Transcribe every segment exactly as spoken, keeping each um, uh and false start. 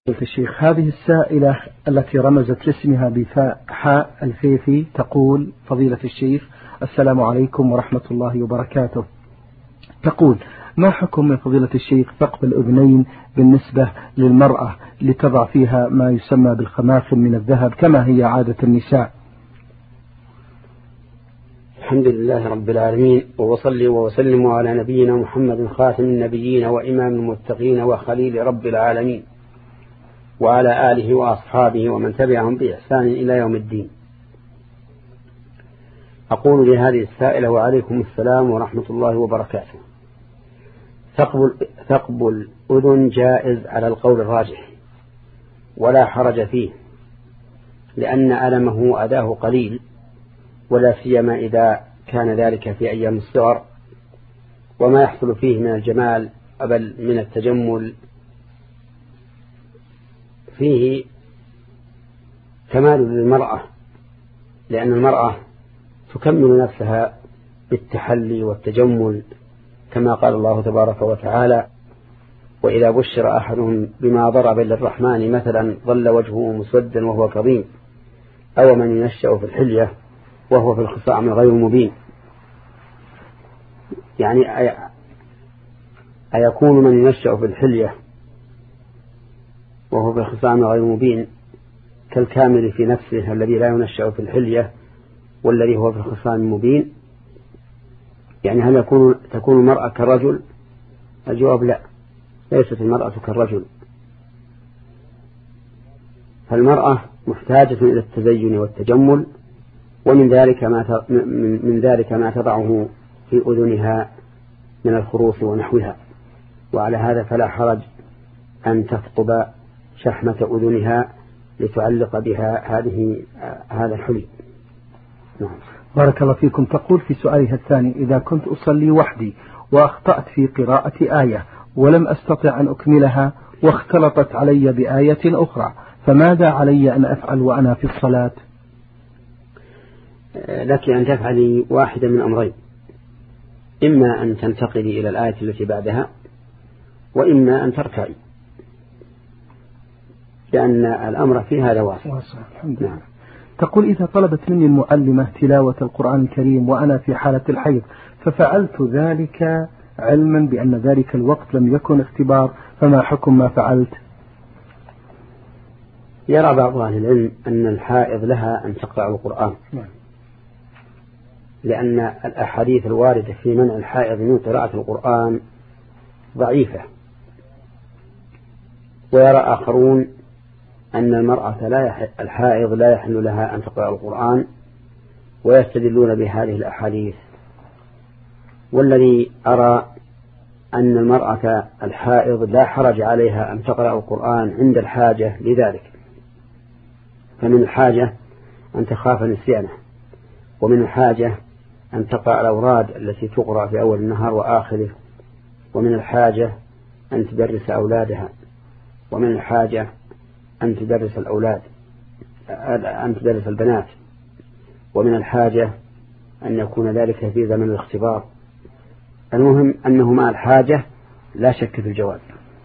الشيخ، هذه السائلة التي رمزت لاسمها بفاء حاء الفيفي تقول: فضيلة الشيخ، السلام عليكم ورحمة الله وبركاته. تقول: ما حكم من فضيلة الشيخ ثقب الأذنين بالنسبة للمرأة لتضع فيها ما يسمى بالخماخم من الذهب كما هي عادة النساء؟ الحمد لله رب العالمين، وصلي وسلم على نبينا محمد خاتم النبيين وإمام المتقين وخليل رب العالمين، وعلى آله وأصحابه ومن تبعهم بإحسان إلى يوم الدين. أقول لهذه السائلة: وعليكم السلام ورحمة الله وبركاته. ثقب الأذن جائز على القول الراجح ولا حرج فيه، لأن ألمه أداه قليل، ولا سيما إذا كان ذلك في أيام الصغر، وما يحصل فيه من الجمال بل من التجمل فيه كمال للمرأة، لأن المرأة تكمل نفسها بالتحلي والتجمل، كما قال الله تبارك وتعالى: وإذا بشر أحدهم بما ضرب للرحمن مثلا ظل وجهه مسودا وهو كظيم، أو من ينشأ في الحلية وهو في الخصام غير مبين. يعني أيكون من ينشأ في الحلية وهو في الخصام غير مبين كالكامل في نفسه الذي لا ينشأ في الحلية والذي هو في الخصام مبين؟ يعني هل يكون تكون المرأة كالرجل؟ الجواب: لا، ليست المرأة كالرجل، فالمرأة محتاجة إلى التزين والتجمل، ومن ذلك ما من ذلك ما تضعه في أذنها من الخروف ونحوها، وعلى هذا فلا حرج أن تثقب شحمة أذنها لتعلق بها هذه هذا الحلي. نعم. بارك الله فيكم. تقول في سؤالها الثاني: إذا كنت أصلي وحدي وأخطأت في قراءة آية ولم أستطع أن أكملها واختلطت علي بآية أخرى، فماذا علي أن أفعل وأنا في الصلاة؟ لك أن تفعلي واحدة من أمرين: إما أن تنتقلي إلى الآية التي بعدها، وإما أن تركعي، لأن الأمر في هذا واسع. الحمد لله. تقول: إذا طلبت مني المعلمة تلاوة القرآن الكريم وأنا في حالة الحيض، ففعلت ذلك علما بأن ذلك الوقت لم يكن اختبار، فما حكم ما فعلت؟ يرى بعض أهل العلم أن الحائض لها أن تقرأ القرآن، لأن الأحاديث الواردة في منع الحائض من قراءة القرآن ضعيفة. ويرى آخرون أن المرأة لا يح... الحائض لا يحل لها أن تقرأ القرآن، ويستدلون بهذه الأحاديث. والذي أرى أن المرأة الحائض لا حرج عليها أن تقرأ القرآن عند الحاجة لذلك، فمن الحاجة أن تخاف نسيانه، ومن الحاجة أن تقرأ الأوراد التي تقرأ في أول النهار وآخره، ومن الحاجة أن تدرس أولادها، ومن الحاجة أن تدرس الأولاد أن تدرس البنات، ومن الحاجة أن يكون ذلك في زمن الاختبار. المهم أنه مع الحاجة لا شك في الجواز،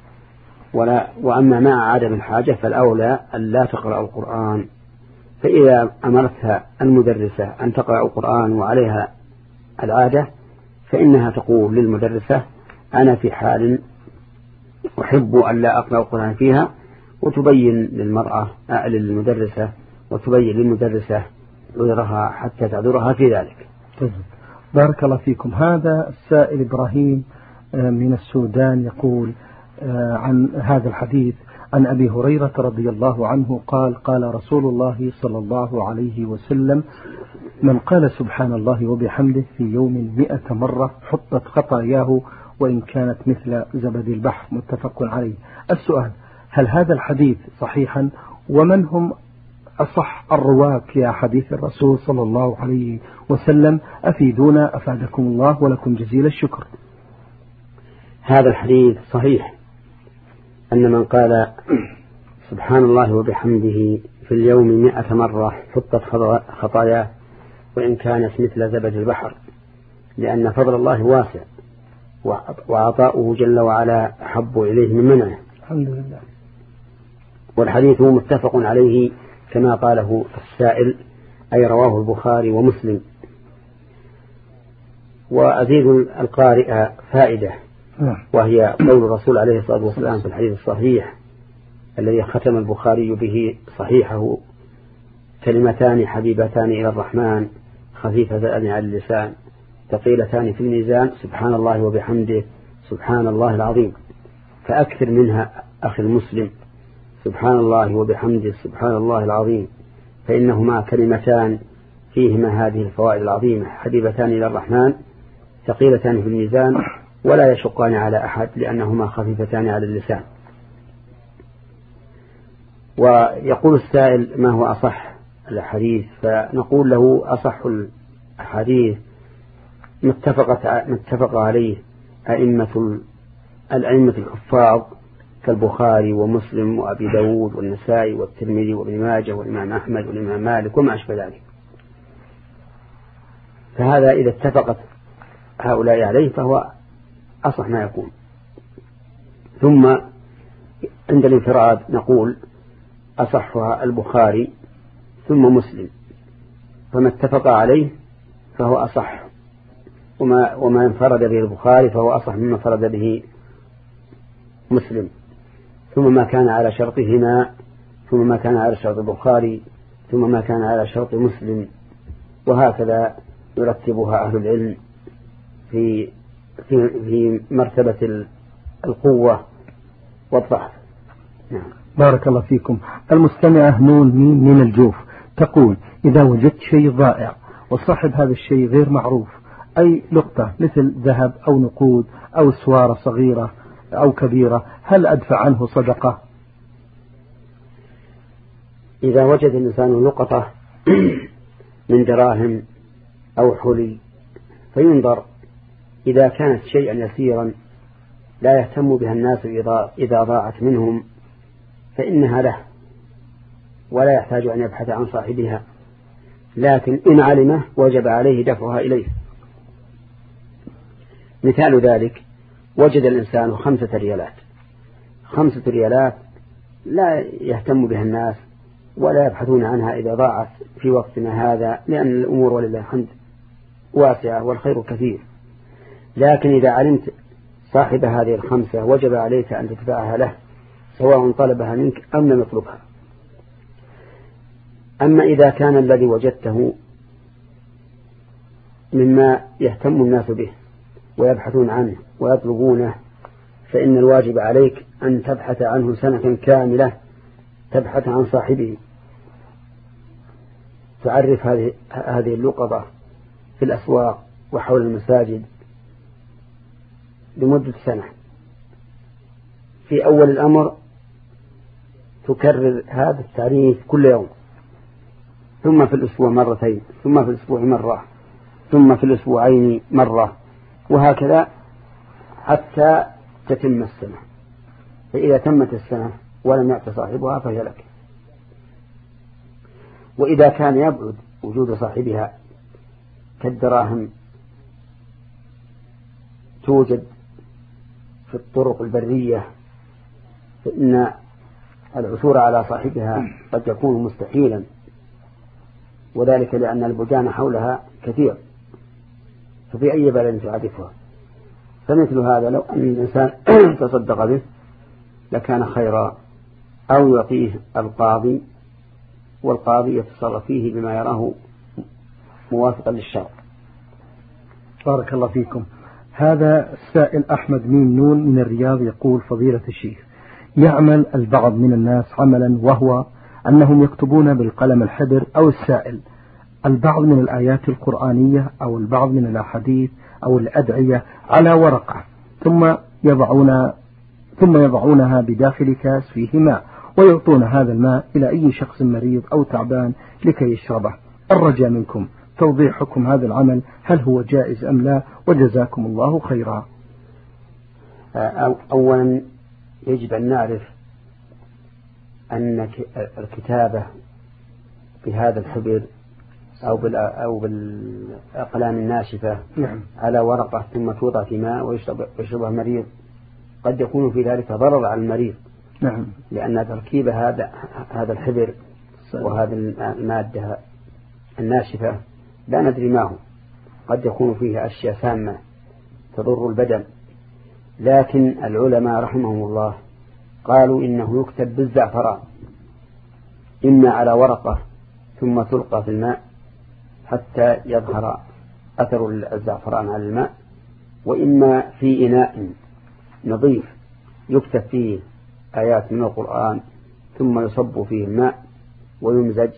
ولا وأما مع عدم الحاجة فالأولى أن لا تقرأ القرآن. فإذا أمرتها المدرسة أن تقرأ القرآن وعليها العادة، فإنها تقول للمدرسة: أنا في حال أحب أن لا أقرأ القرآن فيها، وتبين للمرأة للمدرسة وتبين للمدرسة عذرها حتى تعذرها في ذلك. بارك الله فيكم. هذا السائل إبراهيم من السودان يقول عن هذا الحديث عن أبي هريرة رضي الله عنه قال: قال رسول الله صلى الله عليه وسلم: من قال سبحان الله وبحمده في يوم مئة مرة حطت خطاياه وإن كانت مثل زبد البحر. متفق عليه. السؤال: هل هذا الحديث صحيحا؟ ومن هم أصح الرواة في حديث الرسول صلى الله عليه وسلم؟ أفيدونا أفادكم الله ولكم جزيل الشكر. هذا الحديث صحيح، أن من قال سبحان الله وبحمده في اليوم مئة مرة حطت خطاياه وإن كانت مثل زبد البحر، لأن فضل الله واسع وعطاؤه جل وعلا أحب إليه من منعه. الحمد لله. والحديث متفق عليه كما قاله السائل، أي رواه البخاري ومسلم. وأزيد القارئ فائدة، وهي قول الرسول عليه الصلاة والسلام في الحديث الصحيح الذي ختم البخاري به صحيحه: كلمتان حبيبتان إلى الرحمن خفيفتان على اللسان ثقيلتان في الميزان سبحان الله وبحمده سبحان الله العظيم. فأكثر منها أخي المسلم، سبحان الله وبحمده سبحان الله العظيم، فإنهما كلمتان فيهما هذه الفوائد العظيمة: حبيبتان إلى الرحمن ثقيلتان في الميزان ولا يشقان على أحد لأنهما خفيفتان على اللسان. ويقول السائل: ما هو أصح الحديث؟ فنقول له: أصح الحديث متفق عليه أئمة الأئمة الحفاظ كالبخاري ومسلم وأبي داود والنسائي والترمذي وابن ماجه والإمام أحمد والإمام مالك وما أشبه ذلك. فهذا إذا اتفقت هؤلاء عليه فهو أصح ما يكون. ثم عند الانفراد نقول: أصحها البخاري ثم مسلم، فما اتفق عليه فهو أصح، وما, وما انفرد به البخاري فهو أصح مما انفرد به مسلم، ثم ما كان على شرطهما، ثم ما كان على شرط البخاري، ثم ما كان على شرط مسلم، وهكذا يرتبها أهل العلم في في, في مرتبة القوة والضعف. نعم. بارك الله فيكم. المستمعة نون مين من الجوف تقول: إذا وجدت شيء ضائع وصاحب هذا الشيء غير معروف، أي لقطة مثل ذهب أو نقود أو سوارة صغيرة أو كبيرة، هل أدفع عنه صدقة؟ إذا وجد الإنسان لقطة من دراهم أو حلي فينظر، إذا كانت شيئا يسيرا لا يهتم بها الناس إذا ضاعت منهم فإنها له ولا يحتاج أن يبحث عن صاحبها، لكن إن علمه وجب عليه دفعها إليه. مثال ذلك: وجد الإنسان خمسة ريالات، خمسة ريالات لا يهتم بها الناس ولا يبحثون عنها إذا ضاعت في وقتنا هذا، لأن الأمور ولله الحمد واسعة والخير كثير. لكن إذا علمت صاحب هذه الخمسة وجب عليك أن تدفعها له سواء طلبها منك أم لم يطلبها. أما إذا كان الذي وجدته مما يهتم الناس به ويبحثون عنه ويطلبونه فإن الواجب عليك أن تبحث عنه سنة كاملة، تبحث عن صاحبه، تعرف هذه هذه اللقطة في الأسواق وحول المساجد لمدة سنة. في أول الأمر تكرر هذا التعريف كل يوم، ثم في الأسبوع مرتين، ثم في الأسبوع مرة، ثم في الأسبوعين مرة، وهكذا حتى تتم السنة. فإذا تمت السنة ولم يأت صاحبها فهي لك. وإذا كان يبعد وجود صاحبها كالدراهم توجد في الطرق البرية فإن العثور على صاحبها قد يكون مستحيلا، وذلك لأن البلدان حولها كثير، ففي أي بلد تعرفها. فمثل هذا لو أن الإنسان تصدق به لكان خيرا، أو يعطيه القاضي والقاضي يتصرف فيه بما يراه موافقا للشرع. بارك الله فيكم. هذا السائل أحمد ميم نون من الرياض يقول: فضيلة الشيخ، يعمل البعض من الناس عملا وهو أنهم يكتبون بالقلم الحبر أو السائل البعض من الآيات القرآنية أو البعض من الأحاديث أو الأدعية على ورقة، ثم يضعون ثم يضعونها بداخل كاس فيه ماء ويعطون هذا الماء إلى أي شخص مريض أو تعبان لكي يشربه. الرجاء منكم توضيح حكم هذا العمل، هل هو جائز أم لا؟ وجزاكم الله خيرا. أولا يجب أن نعرف أن الكتابة بهذا الحبر أو أو بالأقلام الناشفة نعم. على ورقة ثم توضع في ماء ويشربها المريض قد يكون في ذلك ضرر على المريض، نعم. لأن تركيب هذا هذا الحبر وهذه المادة الناشفة لا ندري ما هو، قد يكون فيه أشياء سامة تضر البدن، لكن العلماء رحمهم الله قالوا إنه يكتب بالزعفران، إما على ورقة ثم تلقى في الماء حتى يظهر أثر الزعفران على الماء، وإما في إناء نظيف يكتب فيه آيات من القرآن ثم يصب فيه الماء ويمزج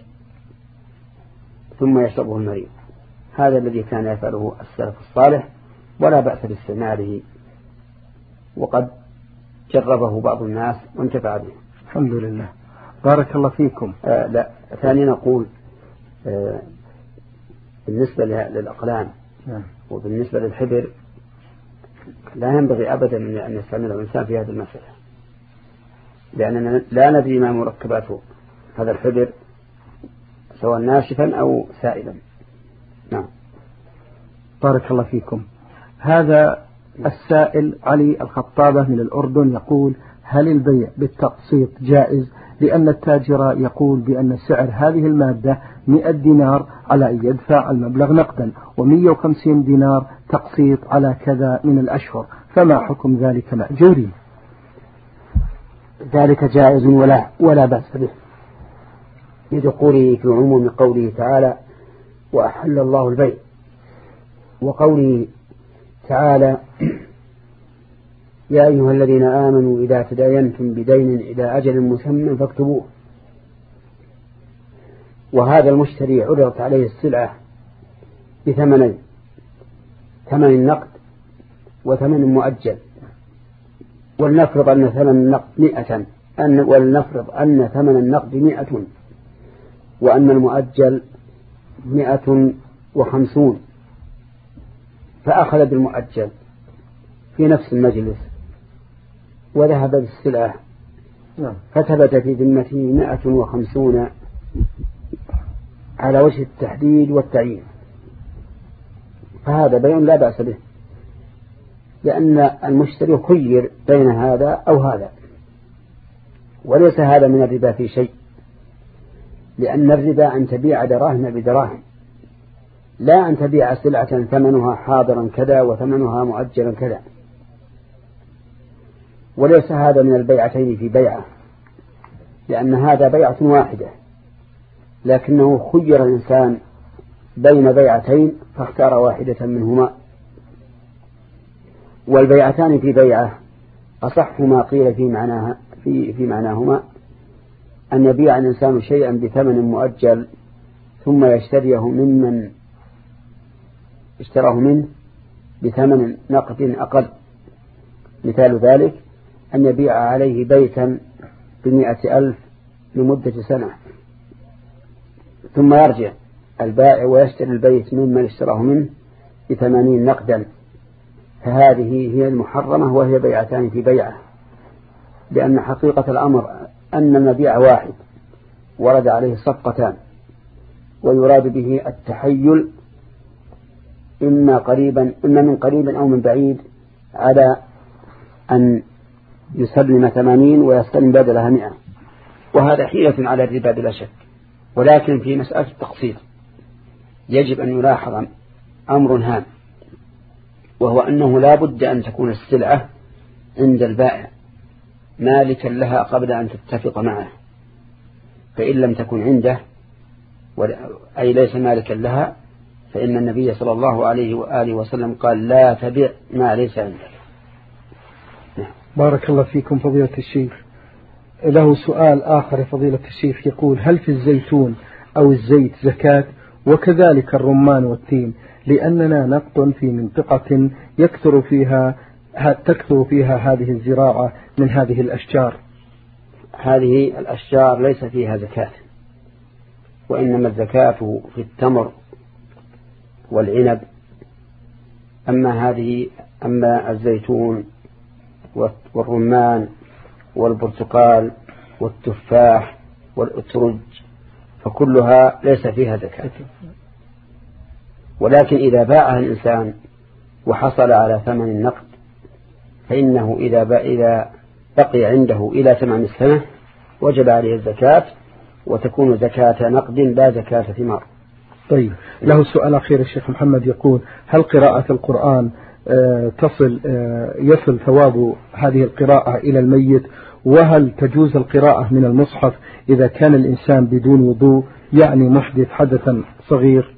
ثم يشربه المريض. هذا الذي كان يفعله السلف الصالح، ولا بأس باستعماله، وقد جربه بعض الناس وانتفع به. الحمد لله. بارك الله فيكم. آه لا ثانيا نقول آه بالنسبة للأقلام نعم. وبالنسبة للحبر لا ينبغي أبدا أن يستعمله الإنسان في هذه المسألة، لأننا لا ندري ما مركباته هذا الحبر سواء ناشفا أو سائلا. نعم. بارك الله فيكم. هذا السائل علي الخطابة من الأردن يقول: هل البيع بالتقسيط جائز؟ لأن التاجر يقول بأن سعر هذه المادة مئة دينار على أن يدفع المبلغ نقدا، ومئة وخمسين دينار تقسيط على كذا من الأشهر، فما حكم ذلك مأجوري؟ ذلك جائز ولا ولا بأس به، لدخوله في عموم قوله تعالى: وأحل الله البيع، وقوله تعالى: يا أيها الذين آمنوا إذا تداينتم بدين إلى أجل مسمى فاكتبوه. وهذا المشتري عرضت عليه السلعة بثمنين: ثمن النقد وثمن مؤجل، ولنفرض أن ثمن النقد مئة أن ولنفرض أن ثمن النقد مئة وأن المؤجل مئة وخمسون، فأخذ بالمؤجل في نفس المجلس وذهب بالسلعة فثبت في ذمته مئة وخمسون على وجه التحديد والتعيين، فهذا بيع لا بأس به، لأن المشتري خير بين هذا أو هذا، وليس هذا من الربا في شيء، لأن الربا أن تبيع دراهم بدراهم، لا أن تبيع سلعة ثمنها حاضرا كذا وثمنها مؤجلا كذا، وليس هذا من البيعتين في بيعة، لأن هذا بيعة واحدة، لكنه خير الإنسان بين بيعتين فاختار واحدة منهما. والبيعتان في بيعة أصح ما قيل في معناها في في معناهما أن يبيع الإنسان شيئا بثمن مؤجل ثم يشتريه ممن اشتراه منه بثمن نقد أقل. مثال ذلك أن يبيع عليه بيتا بمئة ألف لمدة سنة، ثم يرجع البائع ويشتري البيت ممن اشتراه منه بثمانين نقدا، فهذه هي المحرمة، وهي بيعتان في بيعة، لأن حقيقة الأمر أن المبيع واحد ورد عليه صفقتان، ويراد به التحيل إما قريبا إما من قريب أو من بعيد على أن يسلم ثمانين ويستلم بدلها مئة، وهذا حيلة على الربا بلا شك. ولكن في مسألة التقسيط يجب أن يلاحظ أمر هام، وهو أنه لا بد أن تكون السلعة عند البائع مالكا لها قبل أن تتفق معه، فإن لم تكن عنده أي ليس مالكا لها فإن النبي صلى الله عليه وآله وسلم قال: لا تبيع ما ليس عندك. بارك الله فيكم فضيلة الشيخ. له سؤال آخر فضيلة الشيخ يقول: هل في الزيتون أو الزيت زكاة؟ وكذلك الرمان والتين، لأننا نقطن في منطقة يكثر فيها تكثر فيها هذه الزراعة من هذه الأشجار. هذه الأشجار ليس فيها زكاة، وإنما الزكاة في التمر والعنب. أما هذه أما الزيتون والرمان والبرتقال والتفاح والأترج فكلها ليس فيها زكاة، ولكن إذا باعها الإنسان وحصل على ثمن النقد فإنه إذا باع, إذا بقي عنده إلى تمام السنة وجب عليه الزكاة، وتكون زكاة نقد لا زكاة ثمار. طيب، له سؤال أخير الشيخ محمد، يقول: هل قراءة القرآن تصل يصل ثواب هذه القراءة إلى الميت؟ وهل تجوز القراءة من المصحف إذا كان الإنسان بدون وضوء، يعني محدث حدثا صغير؟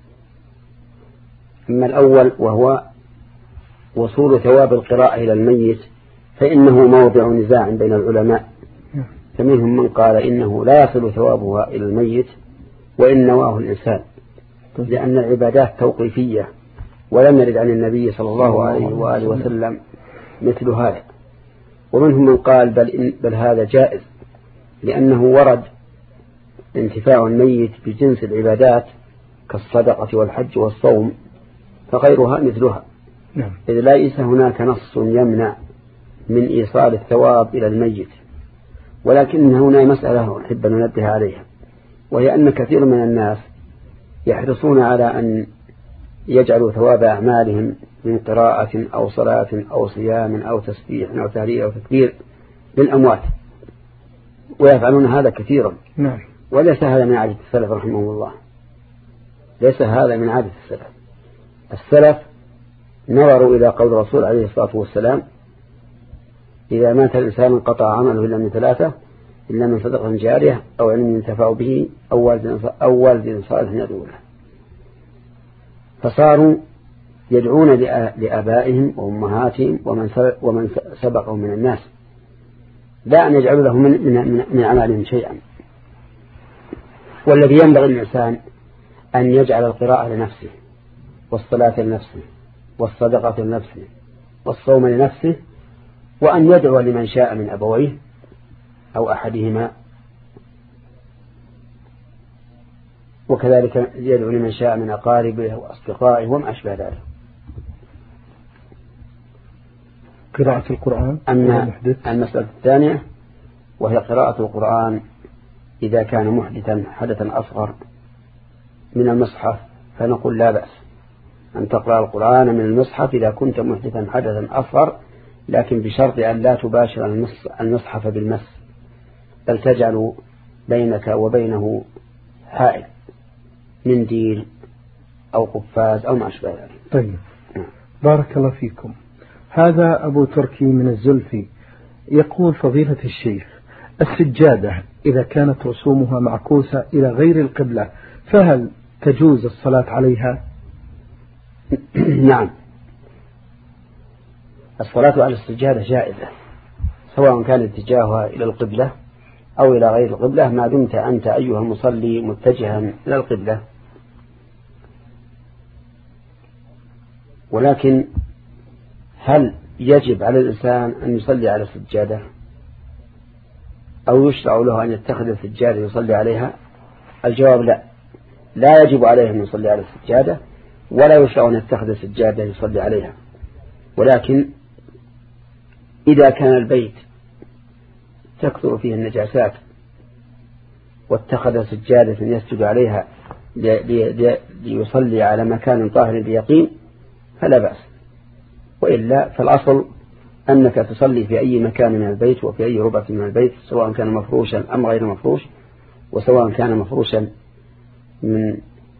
أما الأول وهو وصول ثواب القراءة إلى الميت فإنه موضع نزاع بين العلماء، فمنهم من قال إنه لا يصل ثوابها إلى الميت وإن نواه الإنسان، لأن العبادات توقيفية ولم يرد عن النبي صلى الله عليه وآله وسلم مثل هذا. ومنهم من قال بل, إن بل هذا جائز، لأنه ورد انتفاع الميت بجنس العبادات كالصدقة والحج والصوم، فغيرها مثلها، إذ ليس هناك نص يمنع من إيصال الثواب إلى الميت. ولكن هنا مسألة أحب أن ننبه عليها، وهي أن كثير من الناس يحرصون على أن يجعلوا ثواب أعمالهم من قراءة أو صلاة أو صيام أو تسبيح أو تهليل أو تكبير للأموات، ويفعلون هذا كثيرا. نعم. وليس هذا من عادة السلف رحمه الله، ليس هذا من عادة السلف. السلف نظروا إلى قول الرسول عليه الصلاة والسلام: إذا مات الإنسان انقطع عمله إلا من ثلاثة، إلا من صدقة جارية أو علم ينتفع به أو والد صالح يدعو له. فصاروا يدعون لآبائهم وأمهاتهم ومن سبقهم من الناس، لا أن يجعلوا لهم من, من, من أعمالهم شيئا. والذي ينبغي الإنسان أن يجعل القراءة لنفسه، والصلاة لنفسه، والصدقة لنفسه، والصوم لنفسه، وأن يدعو لمن شاء من أبويه أو أحدهما، وكذلك يدعو لمن شاء من أقاربه وأصدقائه وما أشبه ذلك. قراءة القرآن. أما المسألة الثانية وهي قراءة القرآن إذا كان محدثا حدثا أصغر من المصحف، فنقول لا بأس أن تقرأ القرآن من المصحف إذا كنت محدثا حدثا أصغر، لكن بشرط أن لا تباشر المصحف بالمس، بل تجعل بينك وبينه حائل، منديل أو قفاز أو ما أشبه ذلك. طيب، بارك الله فيكم. هذا أبو تركي من الزلفي يقول: فضيلة الشيخ، السجادة إذا كانت رسومها معكوسة إلى غير القبلة فهل تجوز الصلاة عليها؟ نعم، الصلاة على السجادة جائزة، سواء كان اتجاهها إلى القبلة أو إلى غير القبلة، ما دمت أنت أيها المصلي متجها إلى القبلة. ولكن هل يجب على الإنسان أن يصلي على السجادة أو يشرع له أن يتخذ السجادة يصلي عليها؟ الجواب لا، لا يجب عليه أن يصلي على السجادة، ولا يشرع أن يتخذ السجادة يصلي عليها. ولكن إذا كان البيت تكثر فيه النجاسات واتخذ سجادة يسجد عليها ليصلي على مكان طاهر بيقين فلا بأس، وإلا فالأصل أنك تصلي في أي مكان من البيت وفي أي ربعة من البيت، سواء كان مفروشا أم غير مفروش، وسواء كان مفروشا من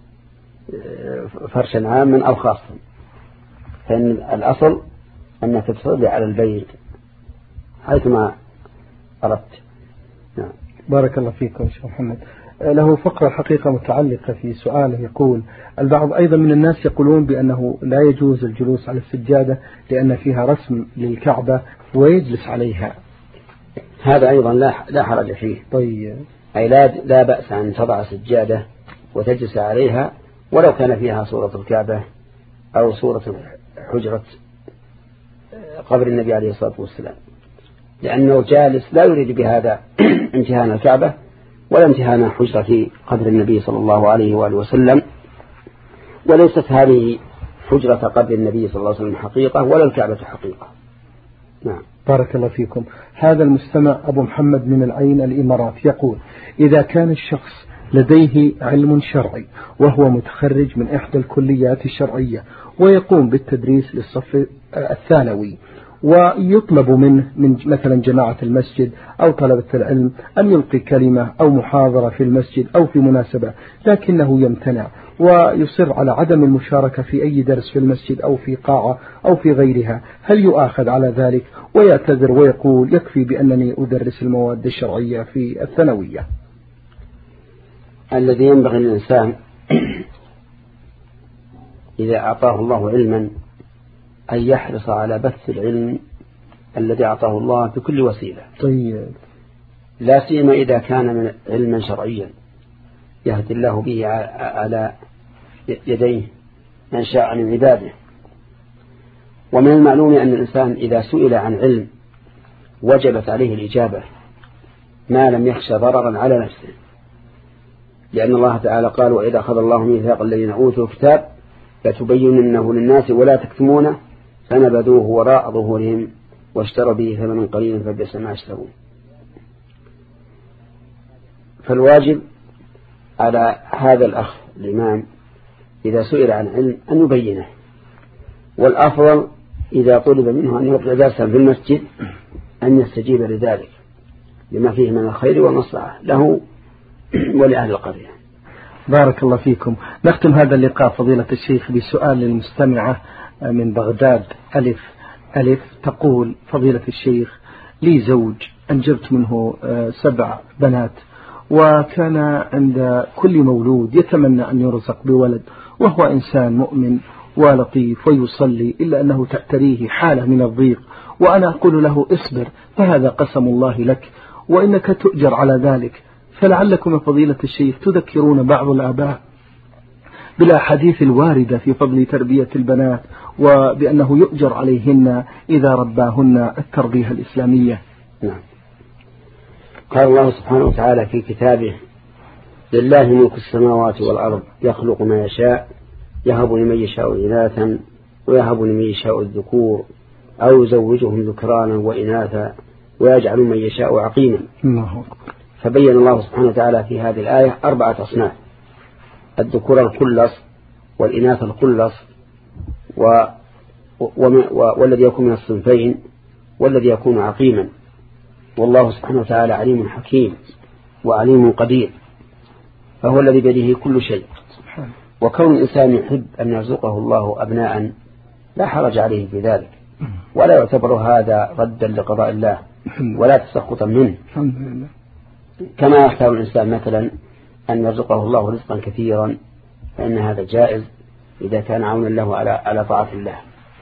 فرشا عاما أو خاصا، فإن الأصل أنك تصلي على البيت حيثما أردت. نعم. بارك الله فيكم شيخ محمد. له فقرة حقيقة متعلقة في سؤاله، يقول: البعض أيضا من الناس يقولون بأنه لا يجوز الجلوس على السجادة لأن فيها رسم للكعبة ويجلس عليها. هذا أيضا لا لا حرج فيه. طيب، أي لا لا بأس أن تضع سجادة وتجلس عليها ولو كان فيها صورة الكعبة أو صورة حجرة قبر النبي عليه الصلاة والسلام، لأنه جالس لا يريد بهذا امتهان الكعبة ولا امتهان حجرة قبر النبي صلى الله عليه وآله وسلم، وليست هذه حجرة قبر النبي صلى الله عليه وسلم حقيقة ولا الكعبة حقيقة. نعم. بارك الله فيكم. هذا المستمع أبو محمد من العين الإمارات يقول: إذا كان الشخص لديه علم شرعي وهو متخرج من إحدى الكليات الشرعية ويقوم بالتدريس للصف الثانوي، ويطلب منه من مثلا جماعة المسجد أو طلبة العلم أن يلقي كلمة أو محاضرة في المسجد أو في مناسبة، لكنه يمتنع ويصر على عدم المشاركة في أي درس في المسجد أو في قاعة أو في غيرها، هل يؤاخذ على ذلك ويعتذر ويقول يكفي بأنني أدرس المواد الشرعية في الثانوية؟ الذي ينبغي للإنسان إذا أعطاه الله علما أن يحرص على بث العلم الذي أعطاه الله بكل وسيلة. طيب. لا سيما إذا كان من علما شرعيا يهدي الله به على يديه من شاء من عباده. ومن المعلوم أن الإنسان إذا سئل عن علم وجبت عليه الإجابة ما لم يخشى ضررا على نفسه، لأن الله تعالى قال: وإذا أخذ الله ميثاق الذين أوتوا الكتاب لتبيننه للناس ولا تكتمونه فنبذوه وراء ظهورهم واشتروا به ثمنا قليلا فبئس ما يشترون. فالواجب على هذا الأخ الإمام إذا سئل عن علم أن يبينه، والأفضل إذا طلب منه أن يقرأ درسا في المسجد أن يستجيب لذلك لما فيه من الخير والمصلحة له ولأهل القرية. بارك الله فيكم. نختم هذا اللقاء فضيلة الشيخ بسؤال للمستمعة من بغداد ألف ألف تقول: فضيلة الشيخ، لي زوج أنجبت منه سبع بنات، وكان عند كل مولود يتمنى أن يرزق بولد، وهو إنسان مؤمن ولطيف ويصلي، إلا أنه تأتريه حالة من الضيق، وأنا أقول له: اصبر فهذا قسم الله لك وإنك تؤجر على ذلك. فلعلكم فضيلة الشيخ تذكرون بعض الآباء بالأحاديث الواردة في فضل تربية البنات وبأنه يؤجر عليهن إذا رباهن التربية الإسلامية. نعم. قال الله سبحانه وتعالى في كتابه: لله ملك السماوات والأرض يخلق ما يشاء يهب لمن يشاء إناثا ويهب لمن يشاء الذكور أو يزوجهم ذكرانا وإناثا ويجعل من يشاء عقيما. فبين الله سبحانه وتعالى في هذه الآية أربعة أصناف: الذكور الخلص والإناث الخلص و... و... والذي يكون من الصنفين والذي يكون عقيما. والله سبحانه وتعالى عليم حكيم وعليم قدير، فهو الذي بيده كل شيء. وكون الإنسان يحب أن يرزقه الله أبناء لا حرج عليه في ذلك، ولا يعتبر هذا ردا لقضاء الله ولا تسخطا منه، كما يختار الإنسان مثلا أن يرزقه الله رزقا كثيرا، فإن هذا جائز إذا كان عونا له على على طاعة الله.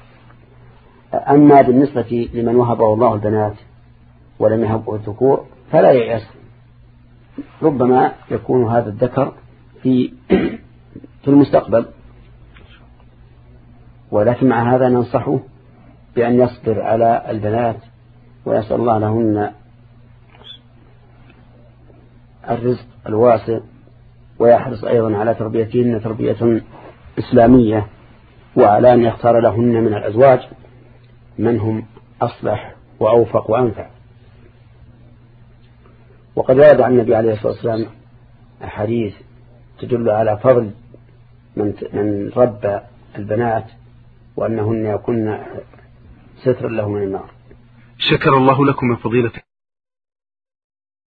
أما بالنسبة لمن وهبه الله البنات ولم يهبه الذكور فلا ييأس، ربما يكون هذا الذكر في في المستقبل، ولكن مع هذا ننصحه بأن يصبر على البنات ويسأل الله لهن الرزق الواسع، ويحرص أيضا على تربيتهن تربية إسلامية، وعلى أن يختار لهن من الأزواج من هم أصلح وأوفق وأنفع. وقد ورد عن النبي عليه الصلاة والسلام أحاديث تدل على فضل من من ربى البنات وأنهن يكن سترا له من النار. شكر الله لكم من فضيلة